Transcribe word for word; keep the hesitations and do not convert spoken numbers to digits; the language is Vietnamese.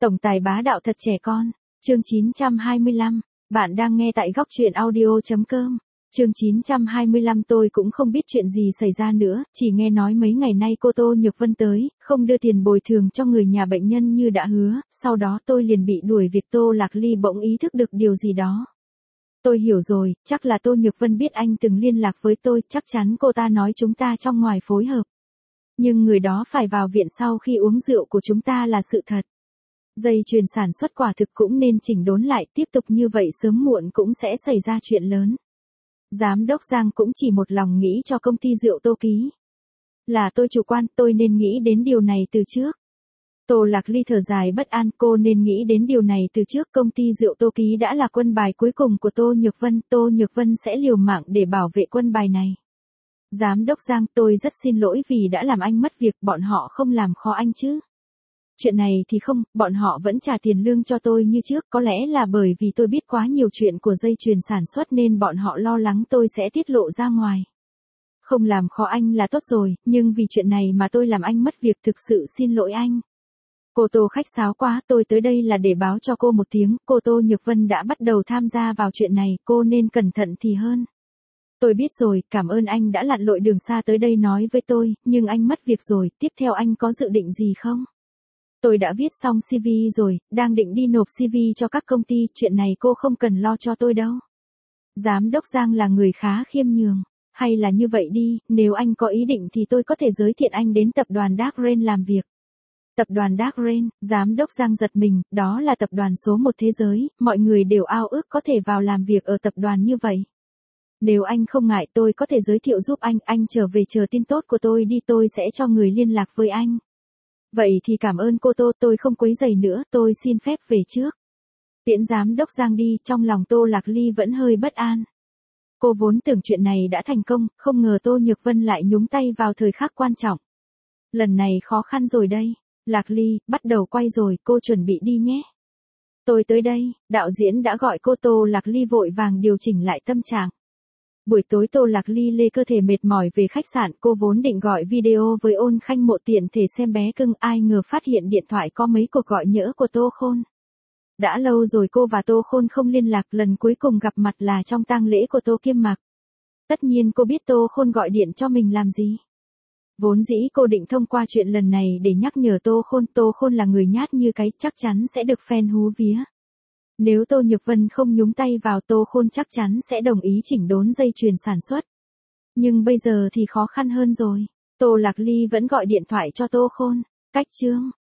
Tổng tài bá đạo thật trẻ con. Chương chín trăm hai mươi lăm. Bạn đang nghe tại góc truyện audio chấm com. Chương chín trăm hai mươi lăm tôi cũng không biết chuyện gì xảy ra nữa, chỉ nghe nói mấy ngày nay cô Tô Nhược Vân tới, không đưa tiền bồi thường cho người nhà bệnh nhân như đã hứa, sau đó tôi liền bị đuổi việc. Tô Lạc Ly bỗng ý thức được điều gì đó. Tôi hiểu rồi, chắc là Tô Nhược Vân biết anh từng liên lạc với tôi, chắc chắn cô ta nói chúng ta trong ngoài phối hợp. Nhưng người đó phải vào viện sau khi uống rượu của chúng ta là sự thật. Dây chuyền sản xuất quả thực cũng nên chỉnh đốn lại, tiếp tục như vậy sớm muộn cũng sẽ xảy ra chuyện lớn. Giám đốc Giang cũng chỉ một lòng nghĩ cho công ty rượu Tô Ký. Là tôi chủ quan, tôi nên nghĩ đến điều này từ trước. Tô Lạc Ly thở dài bất an, cô nên nghĩ đến điều này từ trước. Công ty rượu Tô Ký đã là quân bài cuối cùng của Tô Nhược Vân, Tô Nhược Vân sẽ liều mạng để bảo vệ quân bài này. Giám đốc Giang, tôi rất xin lỗi vì đã làm anh mất việc, bọn họ không làm khó anh chứ? Chuyện này thì không, bọn họ vẫn trả tiền lương cho tôi như trước, có lẽ là bởi vì tôi biết quá nhiều chuyện của dây chuyền sản xuất nên bọn họ lo lắng tôi sẽ tiết lộ ra ngoài. Không làm khó anh là tốt rồi, nhưng vì chuyện này mà tôi làm anh mất việc, thực sự xin lỗi anh. Cô Tô khách sáo quá, tôi tới đây là để báo cho cô một tiếng, cô Tô Nhược Vân đã bắt đầu tham gia vào chuyện này, cô nên cẩn thận thì hơn. Tôi biết rồi, cảm ơn anh đã lặn lội đường xa tới đây nói với tôi, nhưng anh mất việc rồi, tiếp theo anh có dự định gì không? Tôi đã viết xong xê vê rồi, đang định đi nộp xê vê cho các công ty, chuyện này cô không cần lo cho tôi đâu. Giám đốc Giang là người khá khiêm nhường. Hay là như vậy đi, nếu anh có ý định thì tôi có thể giới thiệu anh đến tập đoàn Dark Rain làm việc. Tập đoàn Dark Rain, giám đốc Giang giật mình, đó là tập đoàn số một thế giới, mọi người đều ao ước có thể vào làm việc ở tập đoàn như vậy. Nếu anh không ngại tôi có thể giới thiệu giúp anh, anh trở về chờ tin tốt của tôi đi, tôi sẽ cho người liên lạc với anh. Vậy thì cảm ơn cô Tô, tôi không quấy rầy nữa, tôi xin phép về trước. Tiễn giám đốc Giang đi, trong lòng Tô Lạc Ly vẫn hơi bất an. Cô vốn tưởng chuyện này đã thành công, không ngờ Tô Nhược Vân lại nhúng tay vào thời khắc quan trọng. Lần này khó khăn rồi đây. Lạc Ly, bắt đầu quay rồi, cô chuẩn bị đi nhé. Tôi tới đây, đạo diễn đã gọi cô. Tô Lạc Ly vội vàng điều chỉnh lại tâm trạng. Buổi tối Tô Lạc Ly lê cơ thể mệt mỏi về khách sạn, cô vốn định gọi video với Ôn Khanh Mộ tiện thể xem bé cưng, ai ngờ phát hiện điện thoại có mấy cuộc gọi nhỡ của Tô Khôn. Đã lâu rồi cô và Tô Khôn không liên lạc, lần cuối cùng gặp mặt là trong tang lễ của Tô Kiêm Mạc. Tất nhiên cô biết Tô Khôn gọi điện cho mình làm gì. Vốn dĩ cô định thông qua chuyện lần này để nhắc nhở Tô Khôn, Tô Khôn là người nhát như cái, chắc chắn sẽ được fan hú vía. Nếu Tô Nhược Vân không nhúng tay vào, Tô Khôn chắc chắn sẽ đồng ý chỉnh đốn dây chuyền sản xuất. Nhưng bây giờ thì khó khăn hơn rồi. Tô Lạc Ly vẫn gọi điện thoại cho Tô Khôn. Cách chương.